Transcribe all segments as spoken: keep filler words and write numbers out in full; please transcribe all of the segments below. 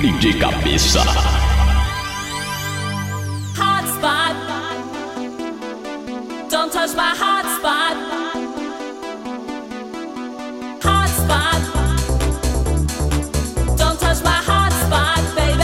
D J Cabeça. Hotspot, don't touch my hotspot. Hotspot, don't touch my hotspot, baby.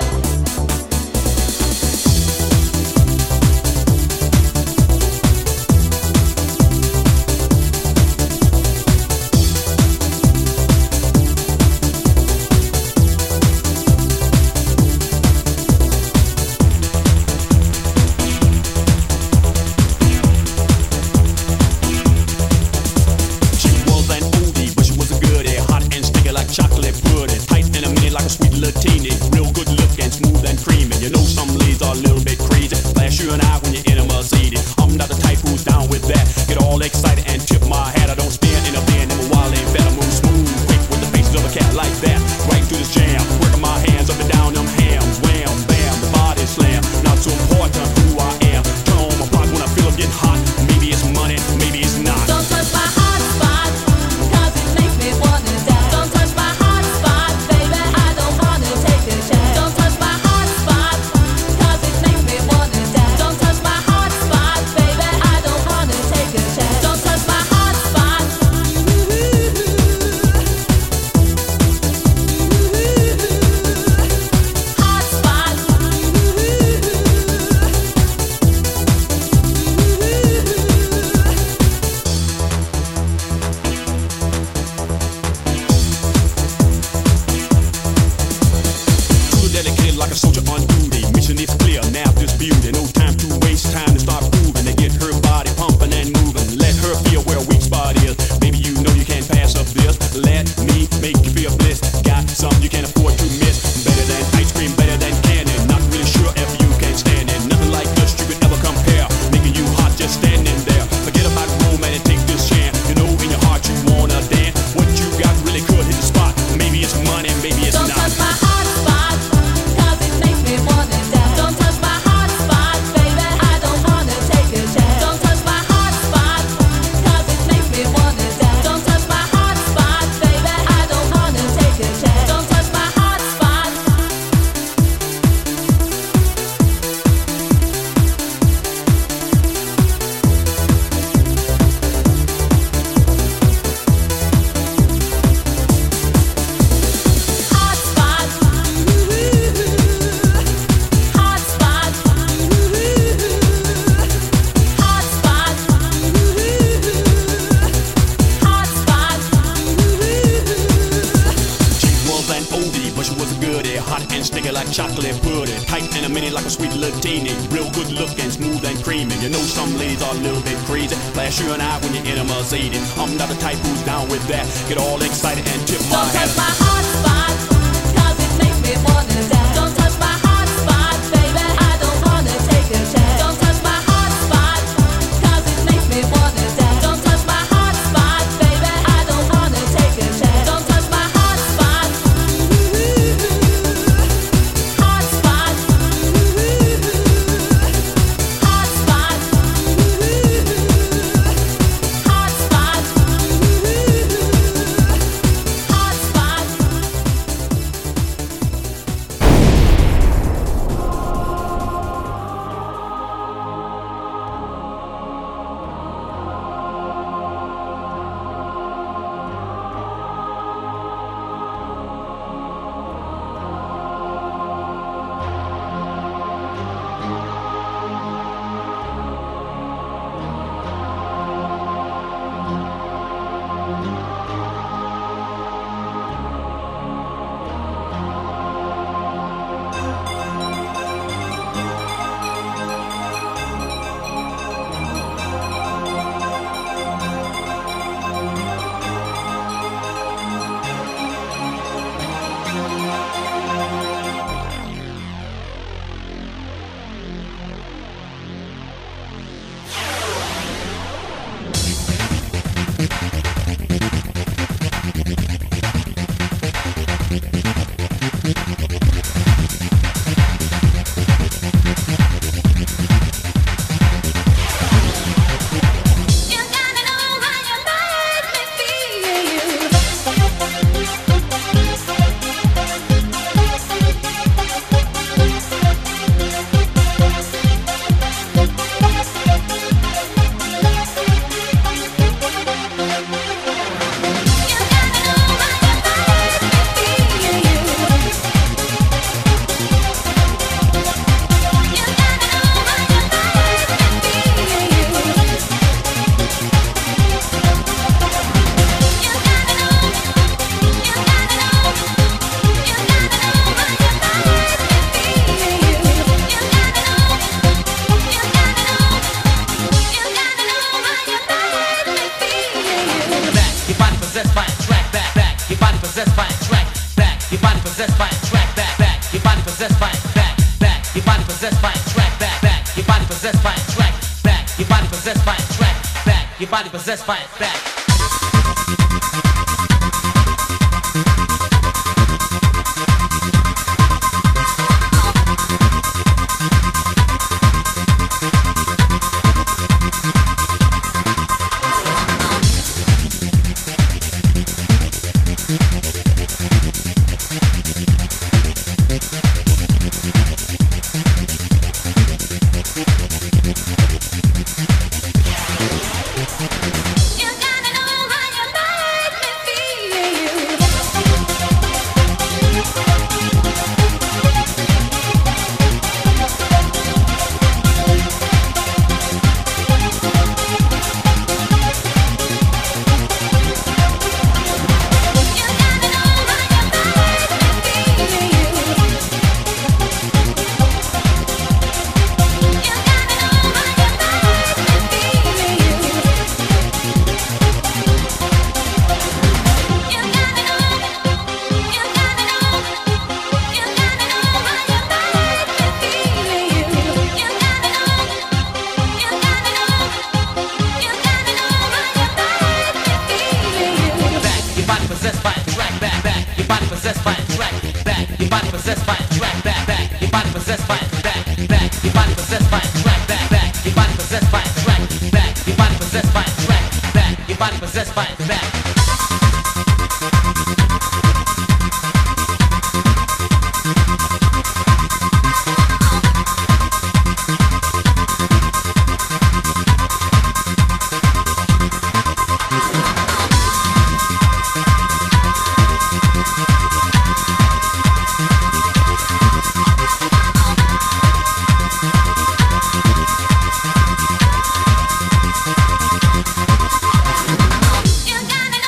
I'm not the type who's down with that. Get all excited and tip my Don't hat. touch my hotspot, 'cause it makes me wanna die. Don't touch my hotspot, baby, I don't wanna take a chance. Don't touch my hotspot, 'cause it makes me wanna die. Don't touch my hotspot, baby, I don't wanna take a chance. Don't touch my hotspot, hotspot, hotspot, hotspot. possessed by a track back. Your body possessed by a track back back. Your body possessed by a back back. Your body possessed by a track back back. Your body possessed by a track back. Your body possessed by a track back. Your body possessed by a back. You gotta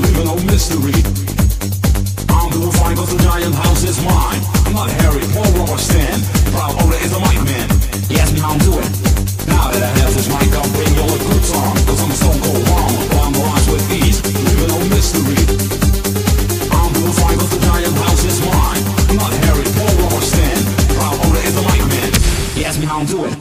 leaving no mystery. I'm doing fine cause the giant house is mine. I'm not Harry, Paul, or Stan. Proud owner is the mic man. He asked me how I'm doing. Now that I have this mic, I'll bring you a good song. Cause I'm so go wrong, rhyme rhymes with ease, leaving no mystery. I'm doing fine cause the giant house is mine. I'm not Harry, Paul, or Stan. Proud owner is the mic man. He asked me how I'm doing.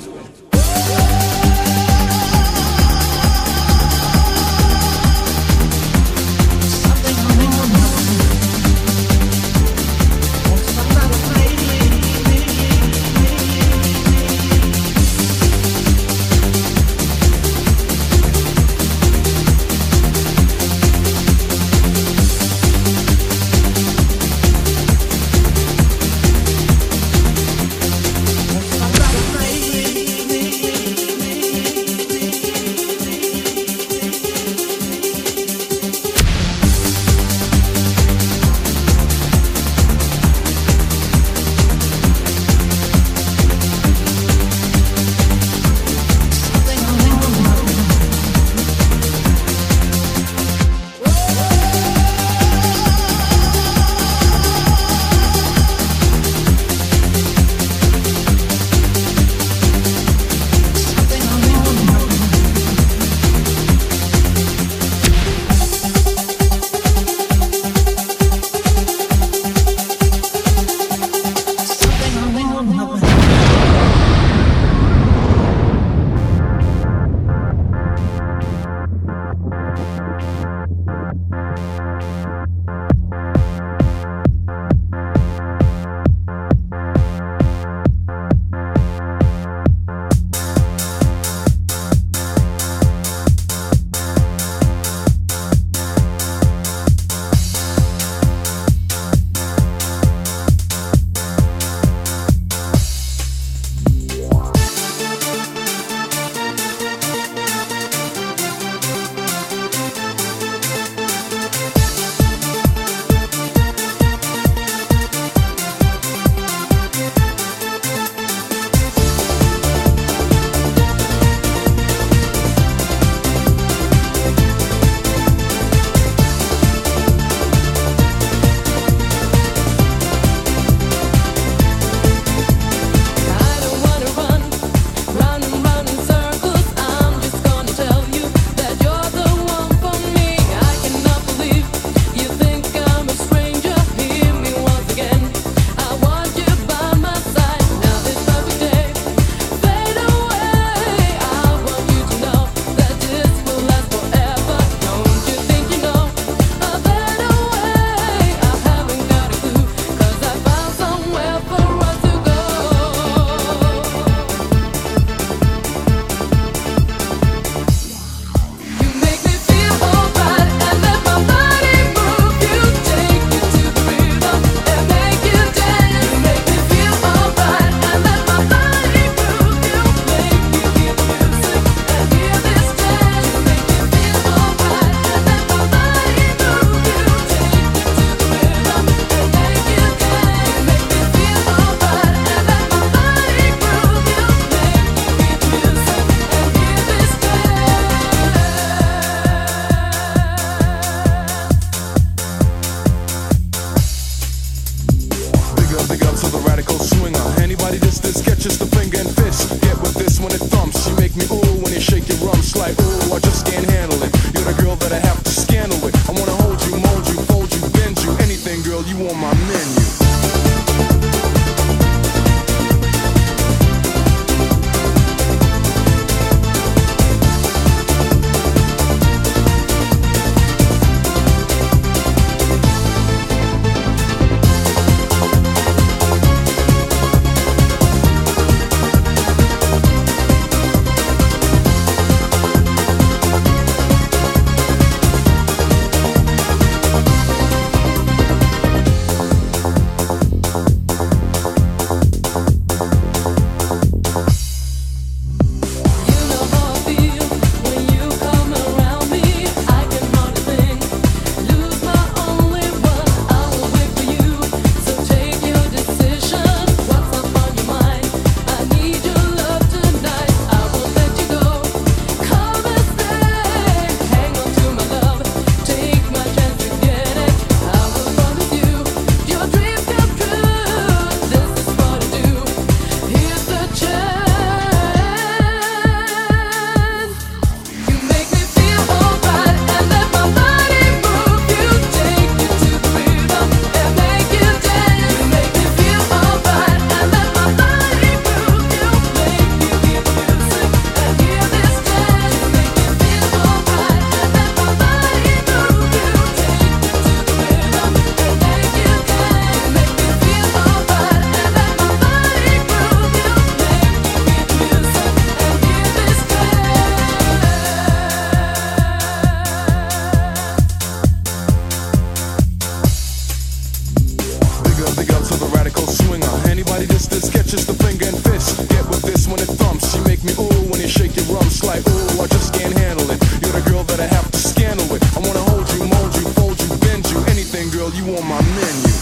Listen, girl, you on my menu.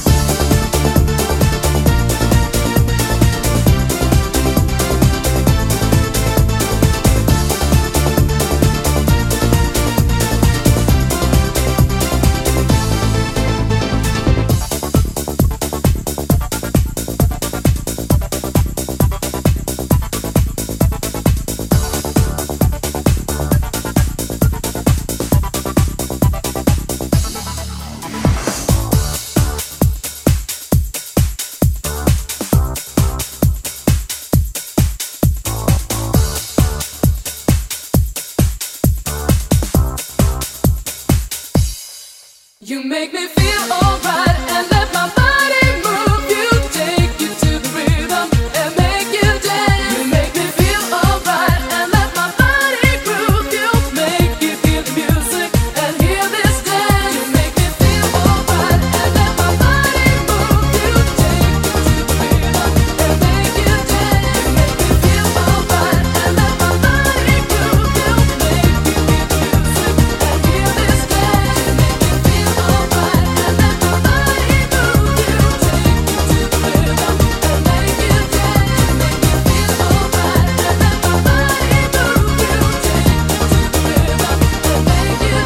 You make me feel alright and let my body move you, take you to the rhythm and make you dance. You make me feel alright and let my body groove you, make you feel the music and hear this dance. You make me feel alright and let my body move you, take you to the rhythm and make you dance. You make me feel alright and let my body groove you, make you feel the music and hear this dance. You make me feel alright and let my body move you, take you to the rhythm and make you dance. You make me feel alright and let my body move you, take you to the rhythm and make you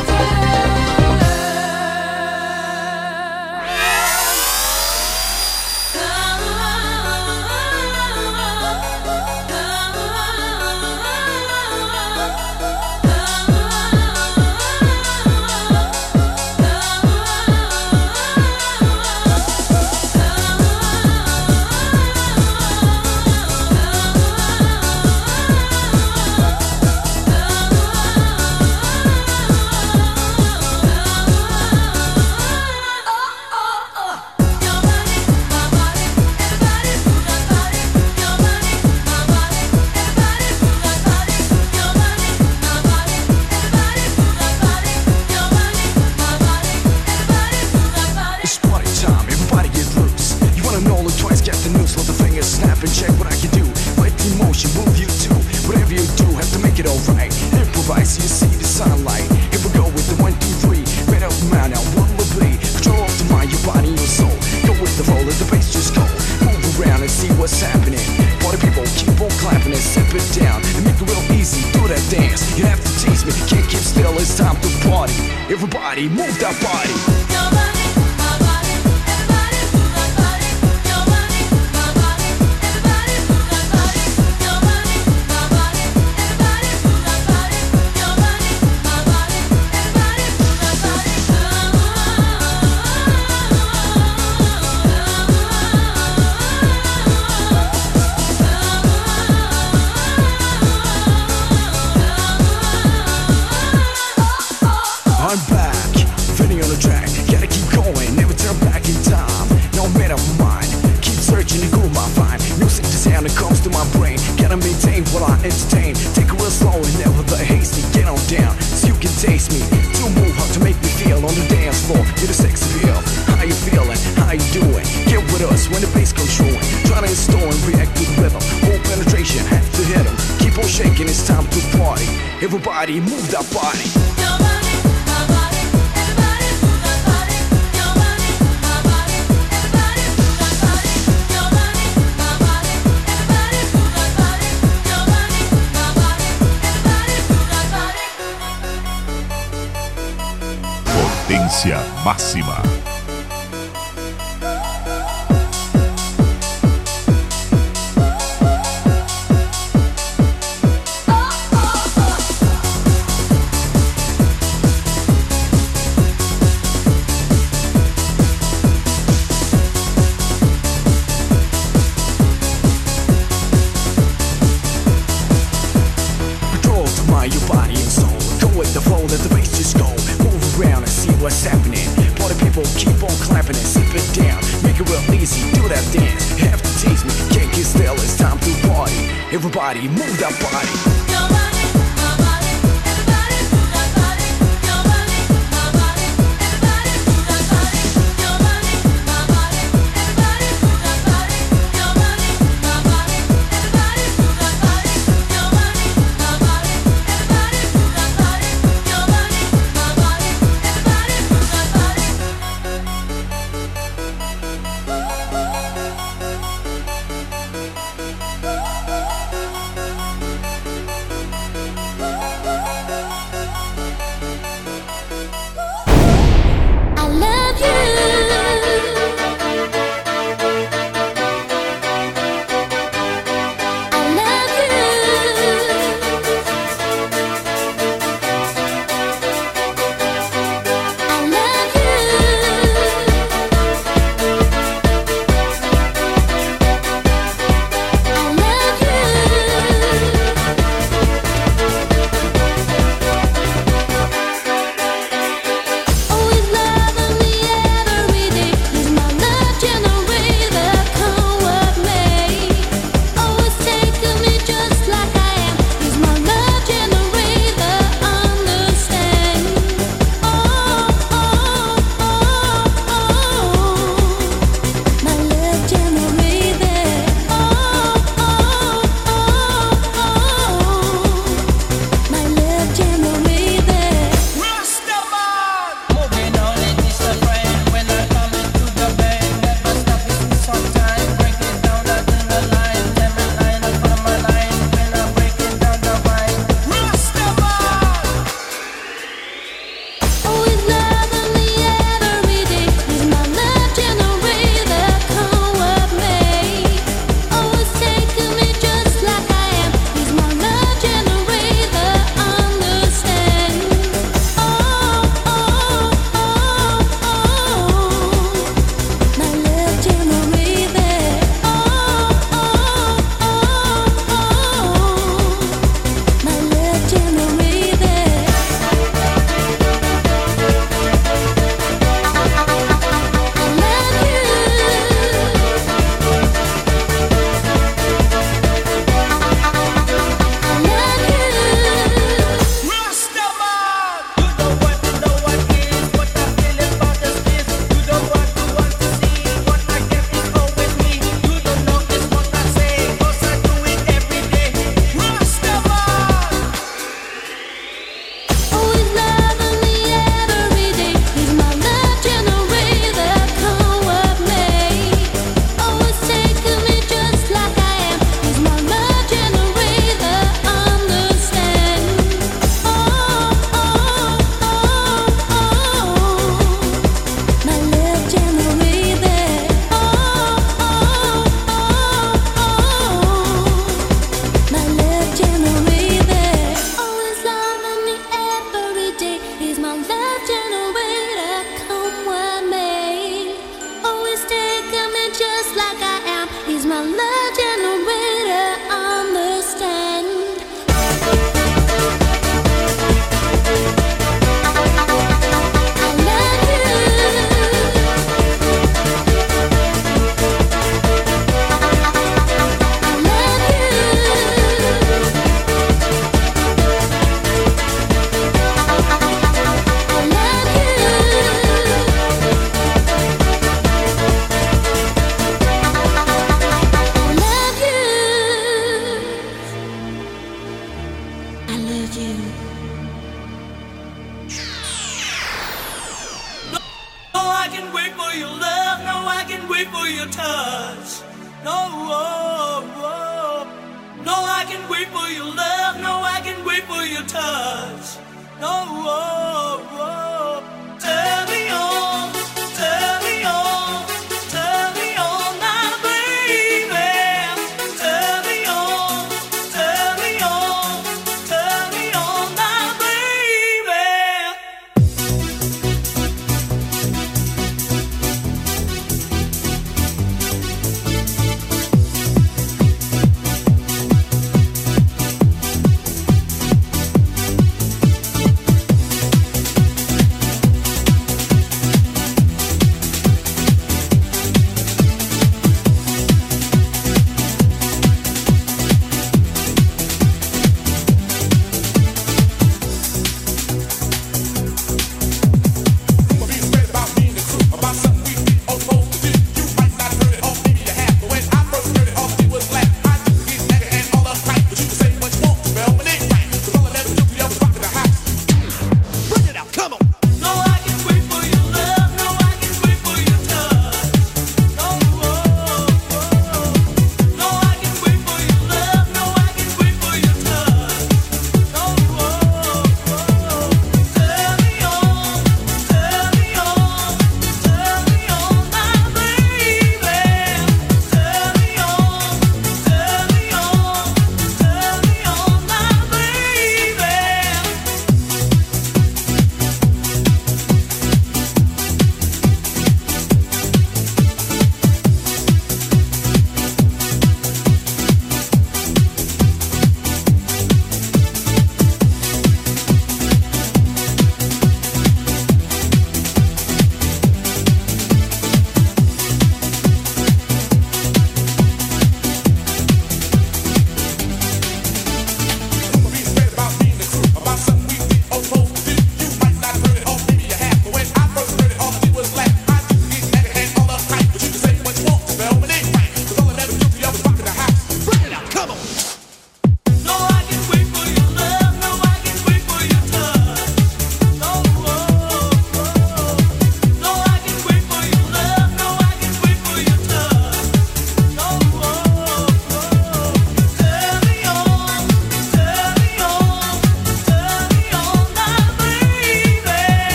It's party time, everybody get loose. You wanna know, look twice, get the news. Let the fingers snap and check what I can do. Let the emotion move you too. Whatever you do, have to make it alright. Improvise, you see the sunlight. Here we go with the one, two, three. Made up mind, now what will be? Control of the mind, your body, your soul. Go with the flow, let the bass just go. Move around and see what's happening. Party people, keep on clapping and sip it down. And make it real easy, do that dance. You have to tease me, can't keep still, it's time to party. Everybody, move that body. Your body, my body, everybody move that body. Your body, my body, everybody move that body. Your body, my body, everybody move that body. Your body, my body, everybody move that body. I'm back, Vinny on the track. Gotta keep going, never turn back in time. No matter mine, keep searching and groove my find. Music the sound that comes to my brain. Gotta maintain while I entertain. Take it real slow and never the hasty. Get on down, so you can taste me. To move how to make me feel on the dance floor. You're the sex appeal. How you feeling? How you doing? Get with us when the bass comes through. Try to install and react to the rhythm. Whole penetration, have to hit 'em. Keep on shaking, it's time to party. Everybody move that body. Your body, my body, everybody move that body. Your body, my body, everybody move that body. Your body, my body, everybody move that body. Your body, my body, everybody move that body. Potência máxima. Control to mind, your body and soul. Go with the flow, let the bass just go. Move around and see what's happening. Party people, keep on clapping and sip it down. Make it real easy, do that dance. You have to tease me, can't get still, it's time to party. Everybody move that body. Your body, my body, everybody move that body. Your body, my body, everybody move that body. Your body, my body, everybody move that body. Your body, my body, everybody move that body. Your body, my body, everybody move that body. Your body, my body, everybody move that body. wait for your touch. No, oh, oh. No, I can wait for your love. No, I can wait for your touch. No, oh, oh. Turn me on, turn me on, turn me on now, baby. Turn me on, turn me on, turn me on now, baby.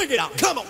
Bring it out, come on.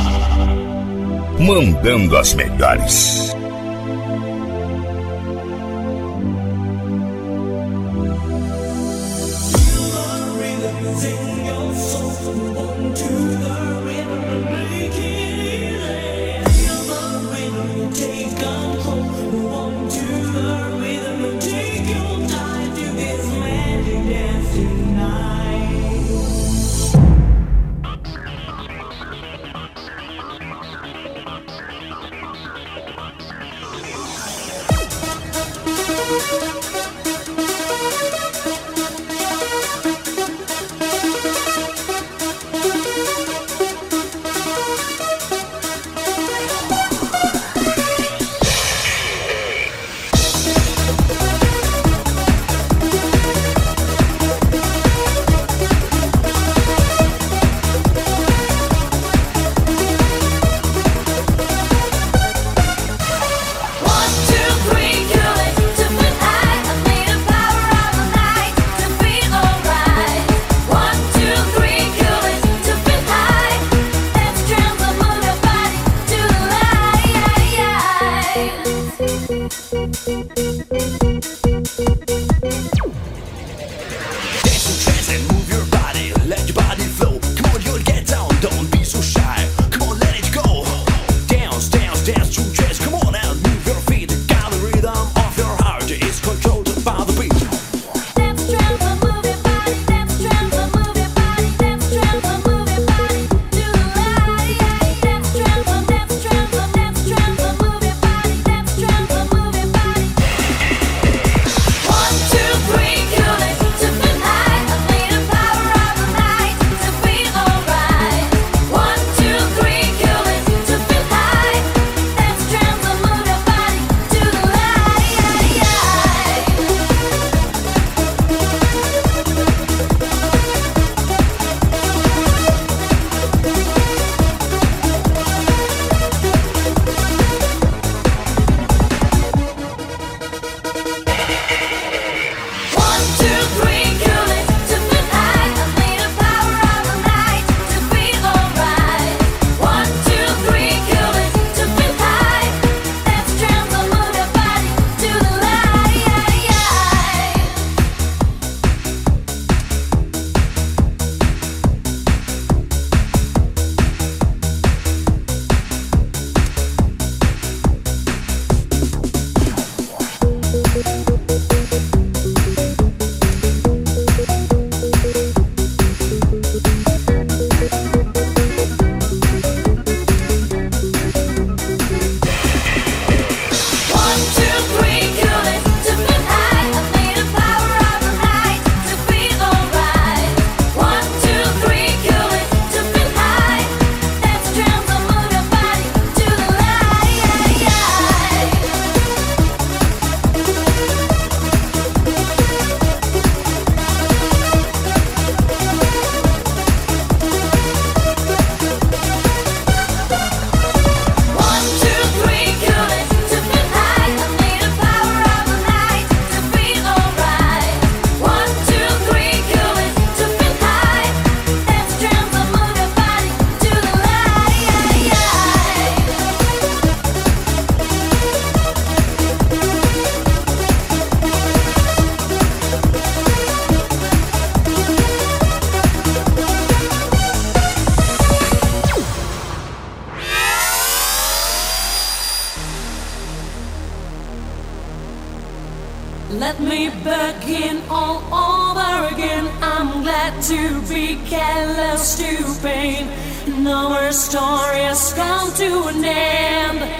Mandando as melhores. Let me begin all over again. I'm glad to be callous to pain. Now our story has come to an end.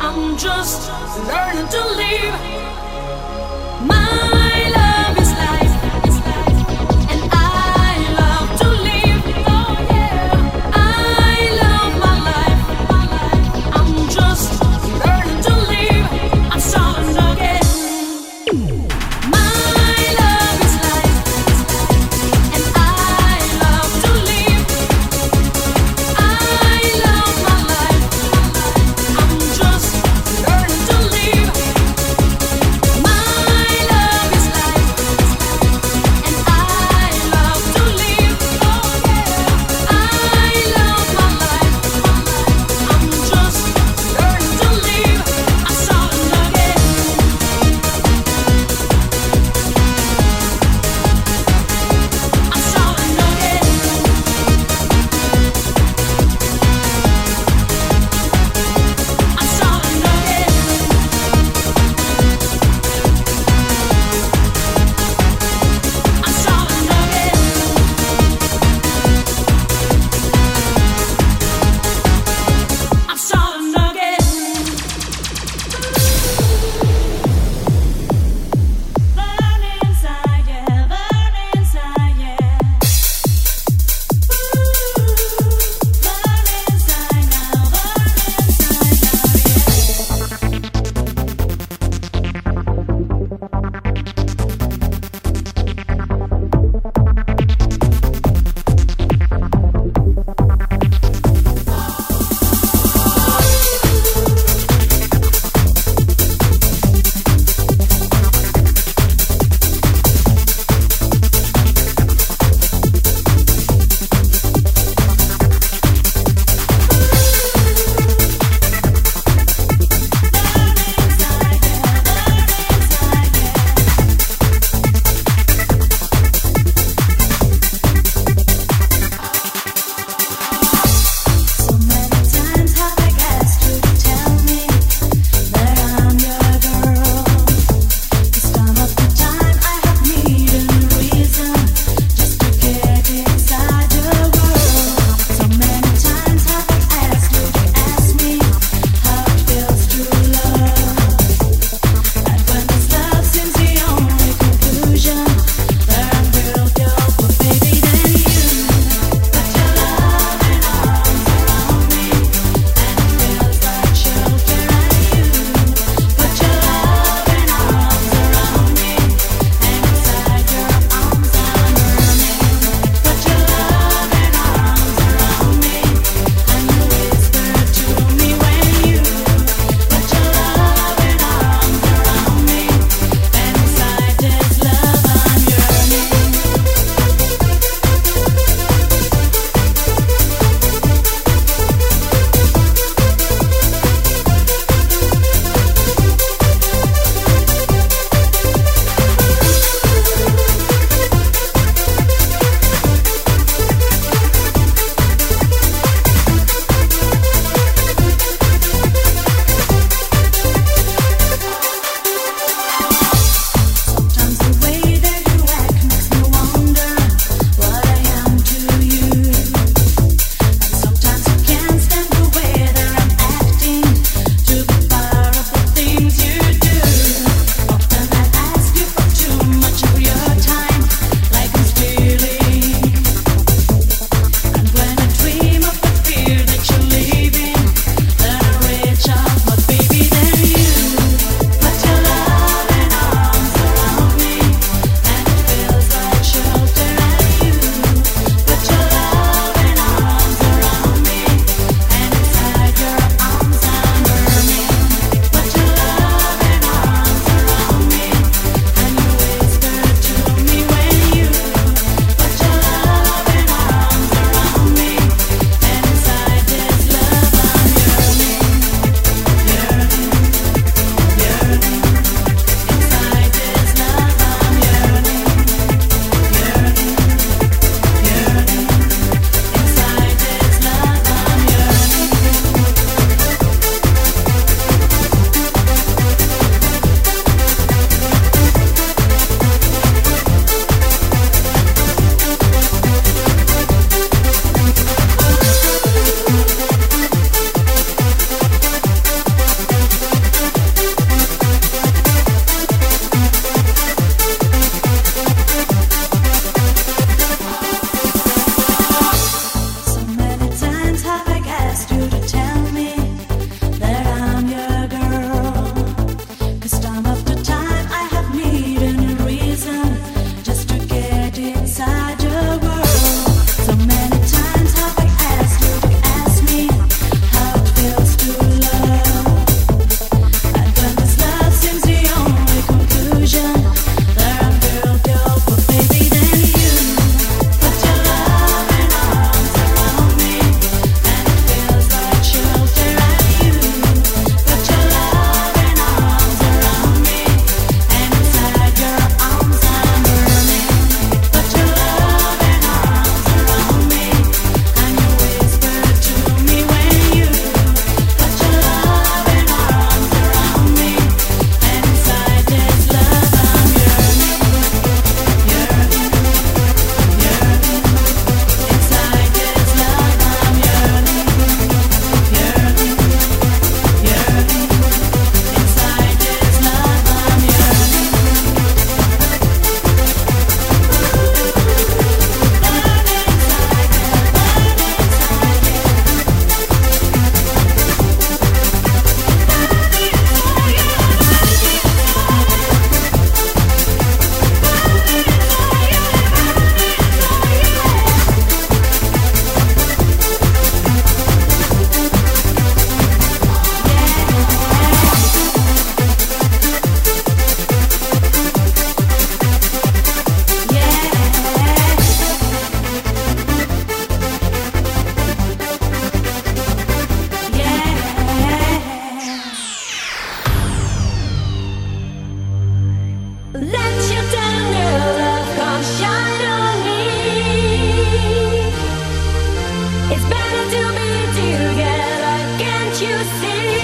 I'm just learning to live. My love is life, and I love to live. Oh yeah, I love my life. I'm just learning to live. I'm starting again. My love is life, and I love to live. I love my life. I'm just learning to live. My love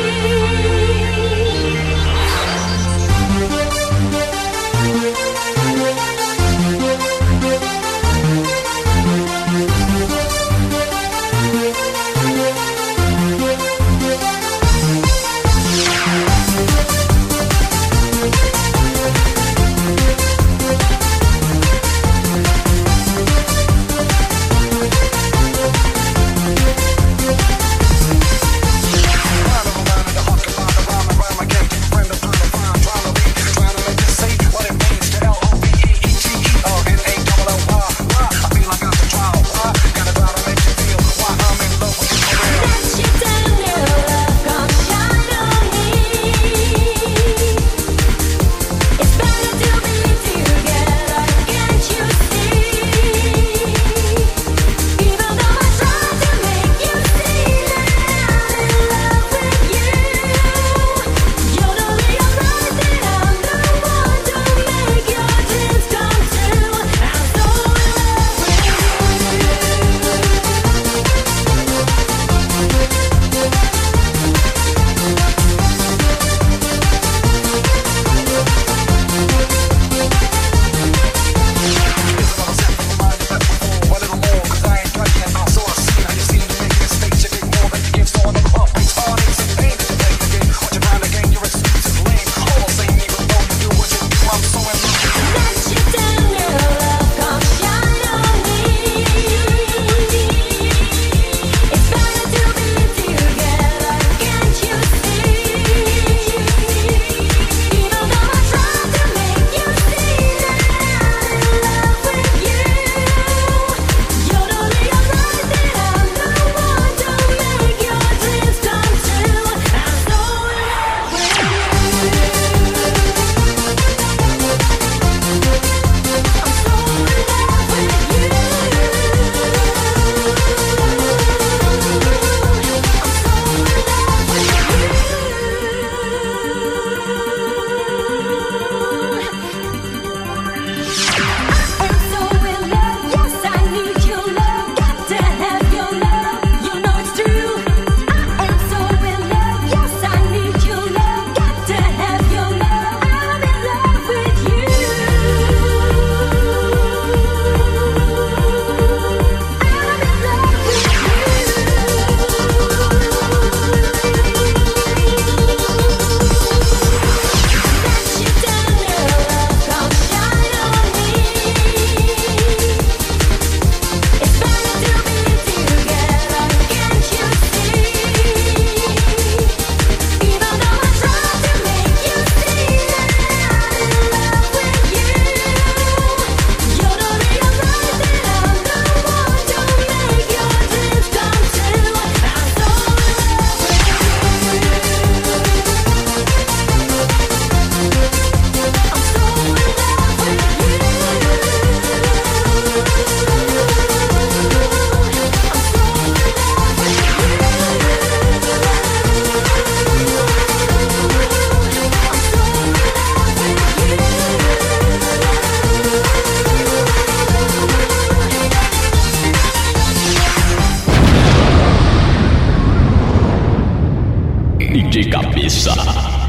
De cabeça.